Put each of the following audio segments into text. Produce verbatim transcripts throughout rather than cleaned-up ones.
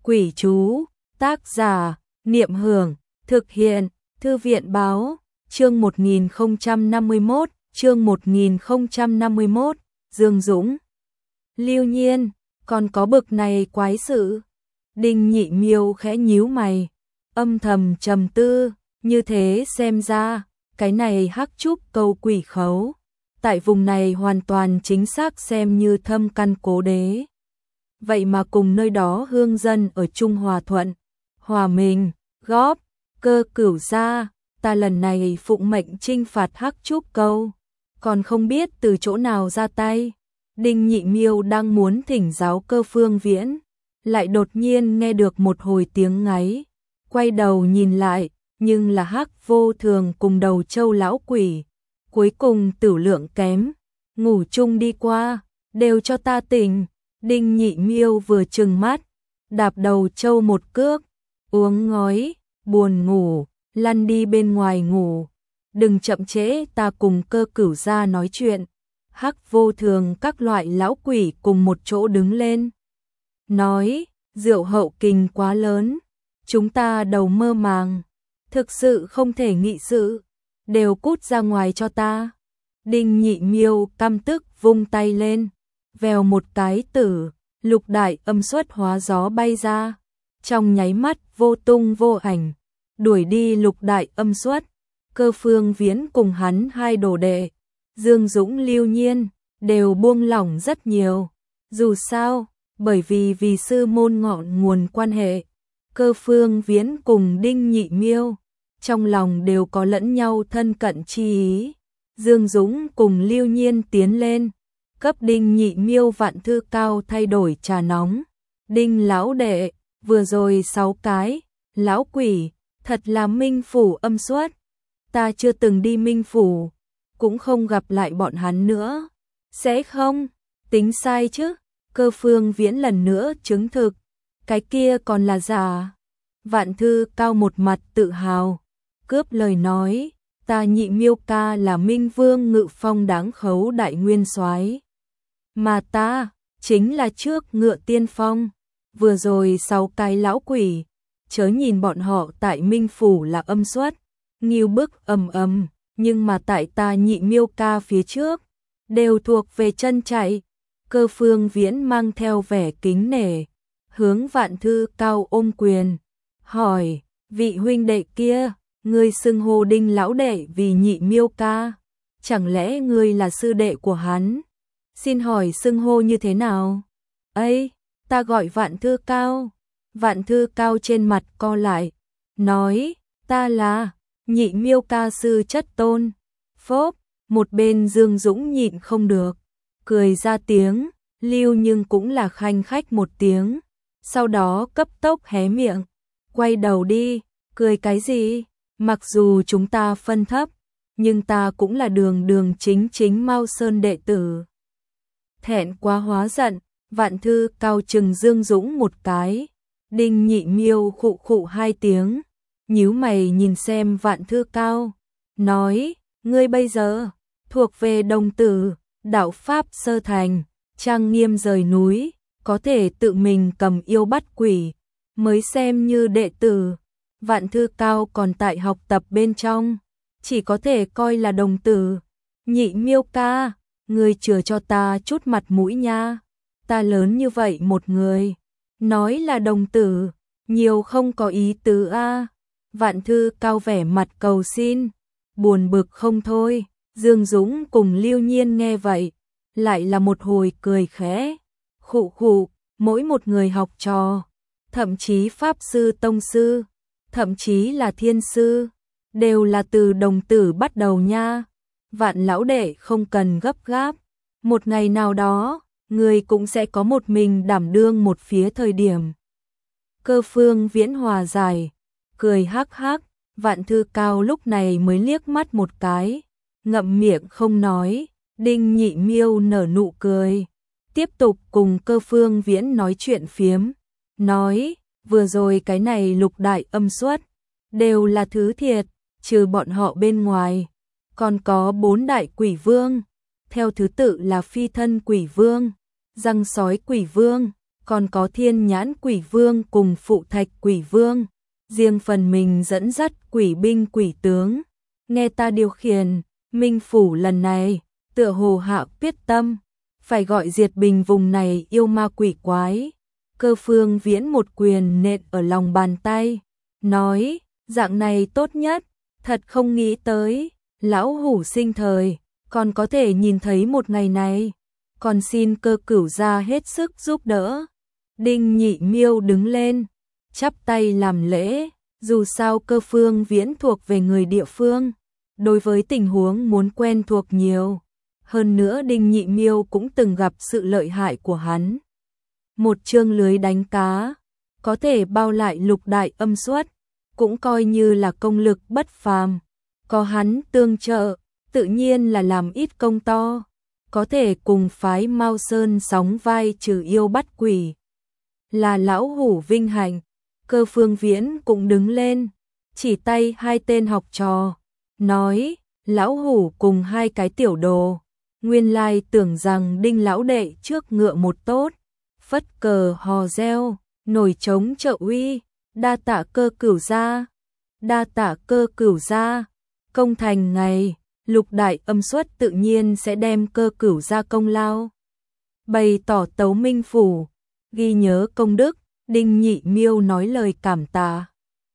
Quỷ chú, tác giả, Niệm Hưởng, thực hiện, Thư viện báo, chương một nghìn không trăm năm mươi mốt, chương một nghìn không trăm năm mươi mốt, Dương Dũng. Lưu Nhiên, còn có bực này quái sự. Đinh Nhị Miêu khẽ nhíu mày, âm thầm trầm tư, như thế xem ra, cái này hắc trúc câu quỷ khấu, tại vùng này hoàn toàn chính xác xem như thâm căn cố đế. Vậy mà cùng nơi đó hương dân ở Trung Hòa Thuận, Hòa Mình, góp, Cơ Cửu gia, ta lần này phụng mệnh trinh phạt hắc trúc câu, còn không biết từ chỗ nào ra tay. Đinh Nhị Miêu đang muốn thỉnh giáo Cơ Phương Viễn, lại đột nhiên nghe được một hồi tiếng ngáy, quay đầu nhìn lại, nhưng là Hắc Vô Thường cùng Đầu Châu lão quỷ, cuối cùng tử lượng kém, ngủ chung đi qua, đều cho ta tỉnh. Đinh Nhị Miêu vừa trừng mắt, đạp Đầu Châu một cước, uống ngói, buồn ngủ, lăn đi bên ngoài ngủ, đừng chậm trễ, ta cùng Cơ Cửu gia nói chuyện. Hắc Vô Thường các loại lão quỷ cùng một chỗ đứng lên, nói, rượu hậu kình quá lớn, chúng ta đầu mơ màng, thực sự không thể nghị sự, đều cút ra ngoài cho ta. Đinh Nhị Miêu căm tức vung tay lên, vèo một cái tử, lục đại âm xuất hóa gió bay ra, trong nháy mắt vô tung vô ảnh, đuổi đi lục đại âm xuất. Cơ Phương Viễn cùng hắn hai đồ đệ, Dương Dũng Lưu Nhiên, đều buông lỏng rất nhiều. Dù sao, bởi vì vì sư môn ngọn nguồn quan hệ, Cơ Phương Viễn cùng Đinh Nhị Miêu, trong lòng đều có lẫn nhau thân cận chi ý. Dương Dũng cùng Lưu Nhiên tiến lên, cấp Đinh Nhị Miêu vạn thư cao thay đổi trà nóng. Đinh lão đệ, vừa rồi sáu cái, lão quỷ, thật là Minh Phủ âm xuất. Ta chưa từng đi Minh Phủ, cũng không gặp lại bọn hắn nữa. Sẽ không, tính sai chứ. Cơ Phương Viễn lần nữa chứng thực, cái kia còn là giả. Vạn thư cao một mặt tự hào, cướp lời nói, ta Nhị Miêu ca là Minh Vương Ngự Phong đáng khấu đại nguyên soái, mà ta chính là trước ngựa tiên phong. Vừa rồi sáu cái lão quỷ, chớ nhìn bọn họ tại Minh Phủ là âm xuất, nghiêu bức ầm ầm, nhưng mà tại ta Nhị Miêu ca phía trước, đều thuộc về chân chạy. Cơ Phương Viễn mang theo vẻ kính nể, hướng Vạn thư cao ôm quyền, hỏi, vị huynh đệ kia, ngươi xưng hô Đinh lão đệ vì Nhị Miêu ca, chẳng lẽ ngươi là sư đệ của hắn? Xin hỏi xưng hô như thế nào? Ấy, ta gọi Vạn thư cao. Vạn thư cao trên mặt co lại, nói, ta là Nhị Miêu ca sư chất tôn. Phốp, một bên Dương Dũng nhịn không được, cười ra tiếng, Lưu nhưng cũng là khanh khách một tiếng, sau đó cấp tốc hé miệng, quay đầu đi, cười cái gì? Mặc dù chúng ta phân thấp, nhưng ta cũng là đường đường chính chính Mao Sơn đệ tử. Thẹn quá hóa giận, Vạn thư cao trừng Dương Dũng một cái. Đinh Nhị Miêu khụ khụ hai tiếng, nhíu mày nhìn xem Vạn thư cao, nói, ngươi bây giờ thuộc về đồng tử, đạo pháp sơ thành, trang nghiêm rời núi, có thể tự mình cầm yêu bắt quỷ, mới xem như đệ tử. Vạn thư cao còn tại học tập bên trong, chỉ có thể coi là đồng tử. Nhị Miêu ca, ngươi chừa cho ta chút mặt mũi nha, ta lớn như vậy một người, nói là đồng tử, nhiều không có ý tứ a. Vạn thư cao vẻ mặt cầu xin, buồn bực không thôi. Dương Dũng cùng Lưu Nhiên nghe vậy, lại là một hồi cười khẽ, khụ khụ, mỗi một người học trò, thậm chí pháp sư tông sư, thậm chí là thiên sư, đều là từ đồng tử bắt đầu nha. Vạn lão đệ không cần gấp gáp, một ngày nào đó, người cũng sẽ có một mình đảm đương một phía thời điểm. Cơ Phương Viễn hòa giải, cười hắc hắc. Vạn thư cao lúc này mới liếc mắt một cái, ngậm miệng không nói. Đinh Nhị Miêu nở nụ cười, tiếp tục cùng Cơ Phương Viễn nói chuyện phiếm, nói, vừa rồi cái này lục đại âm xuất, đều là thứ thiệt, trừ bọn họ bên ngoài, còn có bốn đại quỷ vương, theo thứ tự là Phi Thân Quỷ Vương, Răng Sói Quỷ Vương, còn có Thiên Nhãn Quỷ Vương cùng Phụ Thạch Quỷ Vương, riêng phần mình dẫn dắt quỷ binh quỷ tướng. Nghe ta điều khiển, Minh Phủ lần này, tựa hồ hạ quyết tâm, phải gọi diệt bình vùng này yêu ma quỷ quái. Cơ Phương Viễn một quyền nện ở lòng bàn tay, nói, dạng này tốt nhất, thật không nghĩ tới, lão hủ sinh thời, còn có thể nhìn thấy một ngày này, còn xin Cơ Cửu gia hết sức giúp đỡ. Đinh Nhị Miêu đứng lên, chắp tay làm lễ, dù sao Cơ Phương Viễn thuộc về người địa phương, đối với tình huống muốn quen thuộc nhiều. Hơn nữa Đinh Nhị Miêu cũng từng gặp sự lợi hại của hắn. Một chương lưới đánh cá, có thể bao lại lục đại âm xuất, cũng coi như là công lực bất phàm. Có hắn tương trợ, tự nhiên là làm ít công to, có thể cùng phái Mao Sơn sóng vai trừ yêu bắt quỷ. Là lão hủ vinh hạnh. Cơ Phương Viễn cũng đứng lên, chỉ tay hai tên học trò, nói, lão hủ cùng hai cái tiểu đồ, nguyên lai tưởng rằng Đinh lão đệ trước ngựa một tốt, phất cờ hò reo, nổi trống trợ uy, đa tạ Cơ Cửu gia, đa tạ Cơ Cửu gia, công thành ngày, lục đại âm xuất tự nhiên sẽ đem Cơ Cửu gia công lao. Bày tỏ tấu Minh Phủ, ghi nhớ công đức. Đinh Nhị Miêu nói lời cảm tạ.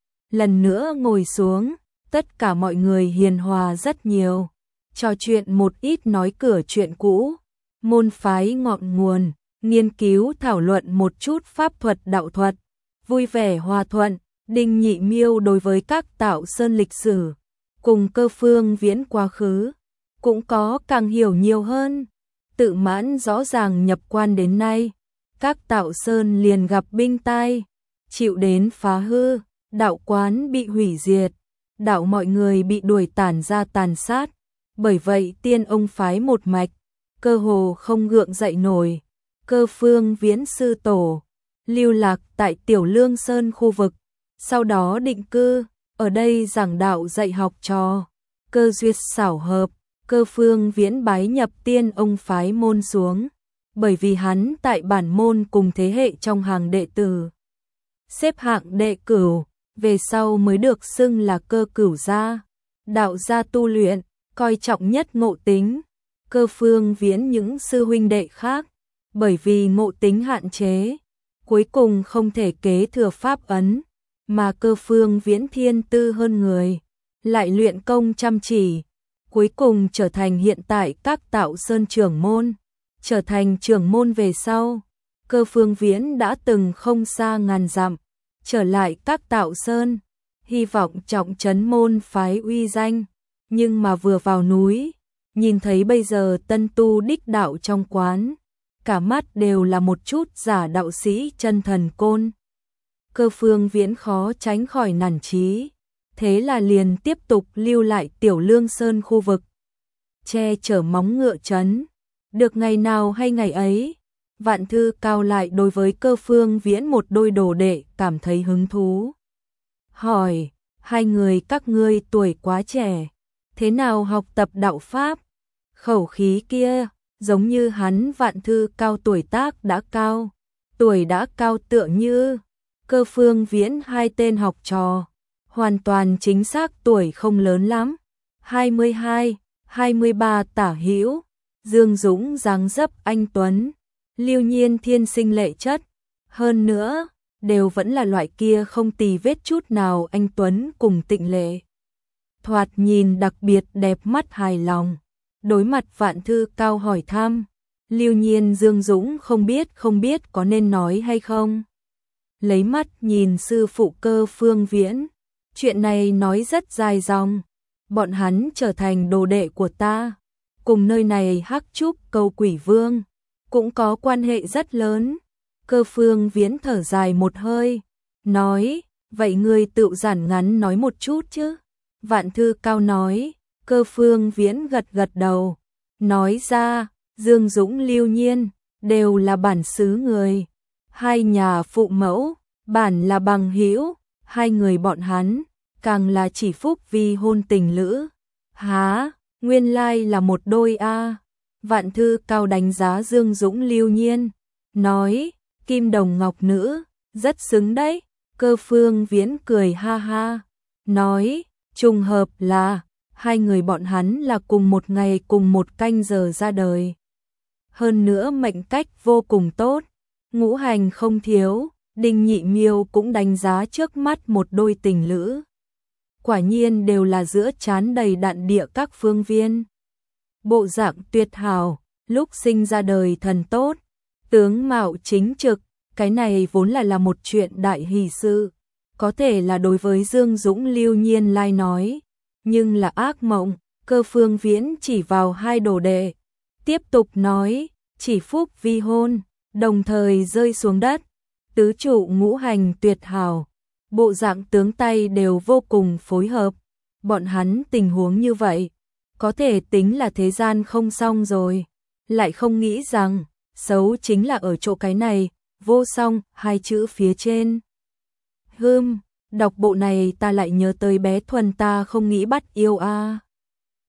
Lần nữa ngồi xuống, tất cả mọi người hiền hòa rất nhiều, trò chuyện một ít nói cửa chuyện cũ, môn phái ngọn nguồn, nghiên cứu thảo luận một chút pháp thuật đạo thuật, vui vẻ hòa thuận. Đinh Nhị Miêu đối với các Tạo Sơn lịch sử, cùng Cơ Phương Viễn quá khứ, cũng có càng hiểu nhiều hơn. Tự mãn rõ ràng nhập quan đến nay, các Tạo Sơn liền gặp binh tai, chịu đến phá hư, đạo quán bị hủy diệt, đạo mọi người bị đuổi tản ra tàn sát. Bởi vậy tiên ông phái một mạch, cơ hồ không gượng dậy nổi. Cơ Phương Viễn sư tổ, lưu lạc tại Tiểu Lương Sơn khu vực, sau đó định cư, ở đây giảng đạo dạy học trò. Cơ duyệt xảo hợp, Cơ Phương Viễn bái nhập tiên ông phái môn xuống. Bởi vì hắn tại bản môn cùng thế hệ trong hàng đệ tử, xếp hạng đệ cửu, về sau mới được xưng là Cơ Cửu gia. Đạo gia tu luyện, coi trọng nhất ngộ tính. Cơ Phương Viễn những sư huynh đệ khác, bởi vì ngộ tính hạn chế, cuối cùng không thể kế thừa pháp ấn, mà Cơ Phương Viễn thiên tư hơn người, lại luyện công chăm chỉ, cuối cùng trở thành hiện tại các Tạo Sơn trưởng môn. Trở thành trưởng môn về sau, Cơ Phương Viễn đã từng không xa ngàn dặm, trở lại các Tạo Sơn, hy vọng trọng trấn môn phái uy danh, nhưng mà vừa vào núi, nhìn thấy bây giờ tân tu đích đạo trong quán, cả mắt đều là một chút giả đạo sĩ chân thần côn. Cơ Phương Viễn khó tránh khỏi nản chí, thế là liền tiếp tục lưu lại Tiểu Lương Sơn khu vực, che chở móng ngựa trấn. Được ngày nào hay ngày ấy, Vạn Thư Cao lại đối với Cơ Phương Viễn một đôi đồ đệ cảm thấy hứng thú. Hỏi, hai người các ngươi tuổi quá trẻ, thế nào học tập đạo Pháp? Khẩu khí kia, giống như hắn Vạn Thư Cao tuổi tác đã cao, tuổi đã cao tựa như Cơ Phương Viễn hai tên học trò, hoàn toàn chính xác tuổi không lớn lắm, hai mươi hai, hai mươi ba tả hữu. Dương Dũng dáng dấp anh tuấn, Lưu Nhiên thiên sinh lệ chất, hơn nữa, đều vẫn là loại kia không tì vết chút nào anh tuấn cùng tịnh lệ. Thoạt nhìn đặc biệt đẹp mắt hài lòng, đối mặt Vạn Thư Cao hỏi thăm, Lưu Nhiên Dương Dũng không biết không biết có nên nói hay không. Lấy mắt nhìn sư phụ Cơ Phương Viễn, chuyện này nói rất dài dòng, bọn hắn trở thành đồ đệ của ta. Cùng nơi này Hắc Trúc Câu Quỷ Vương cũng có quan hệ rất lớn. Cơ Phương Viễn thở dài một hơi, nói, vậy ngươi tự giản ngắn nói một chút chứ. Vạn Thư Cao nói, Cơ Phương Viễn gật gật đầu, nói ra, Dương Dũng Lưu Nhiên, đều là bản xứ người. Hai nhà phụ mẫu, bản là bằng hữu, hai người bọn hắn, càng là chỉ phúc vì hôn tình lữ. Há, nguyên lai là một đôi a. Vạn Thư Cao đánh giá Dương Dũng Lưu Nhiên, nói, Kim đồng ngọc nữ, rất xứng đấy. Cơ Phương Viễn cười ha ha, nói, trùng hợp là, hai người bọn hắn là cùng một ngày cùng một canh giờ ra đời. Hơn nữa mệnh cách vô cùng tốt, ngũ hành không thiếu, Đinh Nhị Miêu cũng đánh giá trước mắt một đôi tình lữ. Quả nhiên đều là giữa trán đầy đạn địa các phương viên. Bộ dạng tuyệt hảo, lúc sinh ra đời thần tốt, tướng mạo chính trực, cái này vốn là là một chuyện đại hỷ sự. Có thể là đối với Dương Dũng Lưu Nhiên Lai nói, nhưng là ác mộng. Cơ Phương Viễn chỉ vào hai đồ đệ, tiếp tục nói, chỉ phúc vi hôn, đồng thời rơi xuống đất. Tứ trụ ngũ hành tuyệt hảo, bộ dạng tướng tay đều vô cùng phối hợp. Bọn hắn tình huống như vậy, có thể tính là thế gian không xong rồi. Lại không nghĩ rằng, xấu chính là ở chỗ cái này, vô song, hai chữ phía trên. Hừm, đọc bộ này ta lại nhớ tới bé Thuần ta không nghĩ bắt yêu a.